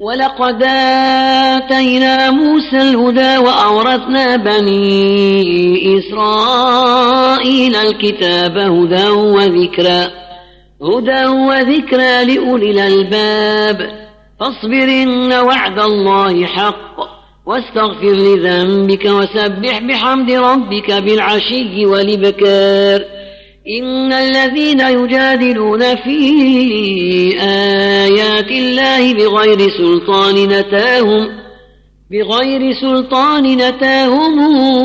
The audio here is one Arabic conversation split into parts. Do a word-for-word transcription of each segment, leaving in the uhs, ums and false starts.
ولقد آتينا موسى الهدى وأورثنا بني إسرائيل الكتاب هدى وذكرى هدى وذكرى لأولي الألباب فاصبر إن وعد الله حق واستغفر لذنبك وسبح بحمد ربك بالعشي والإبكار إن الذين يجادلون في آيات الله بغير سلطان نتاهم بغير سلطان نتاهم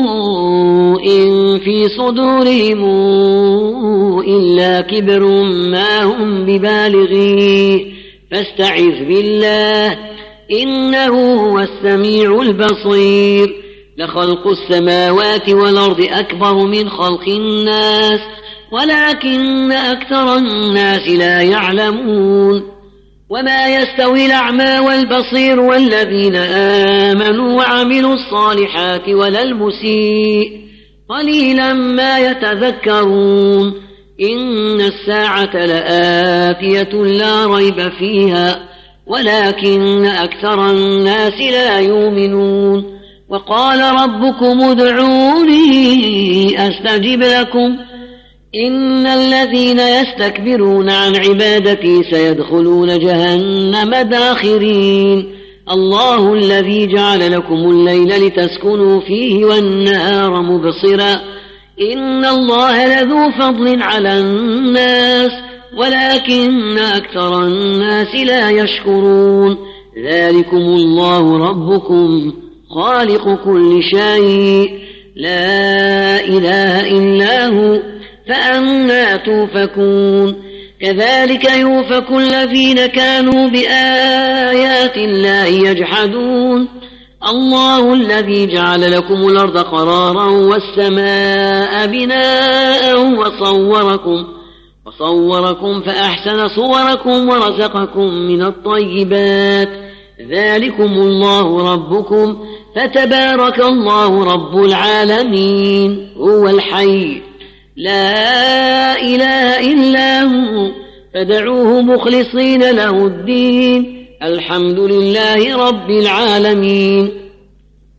إن في صدورهم إلا كبر ما هم ببالغيه فاستعذ بالله إنه هو السميع البصير لخلق السماوات والأرض أكبر من خلق الناس ولكن أكثر الناس لا يعلمون وما يستوي الأعمى والبصير والذين آمنوا وعملوا الصالحات ولا المسيء قليلا ما يتذكرون إن الساعة لآتية لا ريب فيها ولكن أكثر الناس لا يؤمنون وقال ربكم ادعوني أستجب لكم إن الذين يستكبرون عن عبادتي سيدخلون جهنم داخرين الله الذي جعل لكم الليل لتسكنوا فيه والنهار مبصرا إن الله لذو فضل على الناس ولكن أكثر الناس لا يشكرون ذلكم الله ربكم خالق كل شيء لا إله إلا هو فأنى توفكون كذلك يوفك الذين كانوا بآيات الله يجحدون الله الذي جعل لكم الأرض قرارا والسماء بناء وصوركم وصوركم فأحسن صوركم ورزقكم من الطيبات ذلكم الله ربكم فتبارك الله رب العالمين هو الحي لا إله إلا هو فدعوه مخلصين له الدين الحمد لله رب العالمين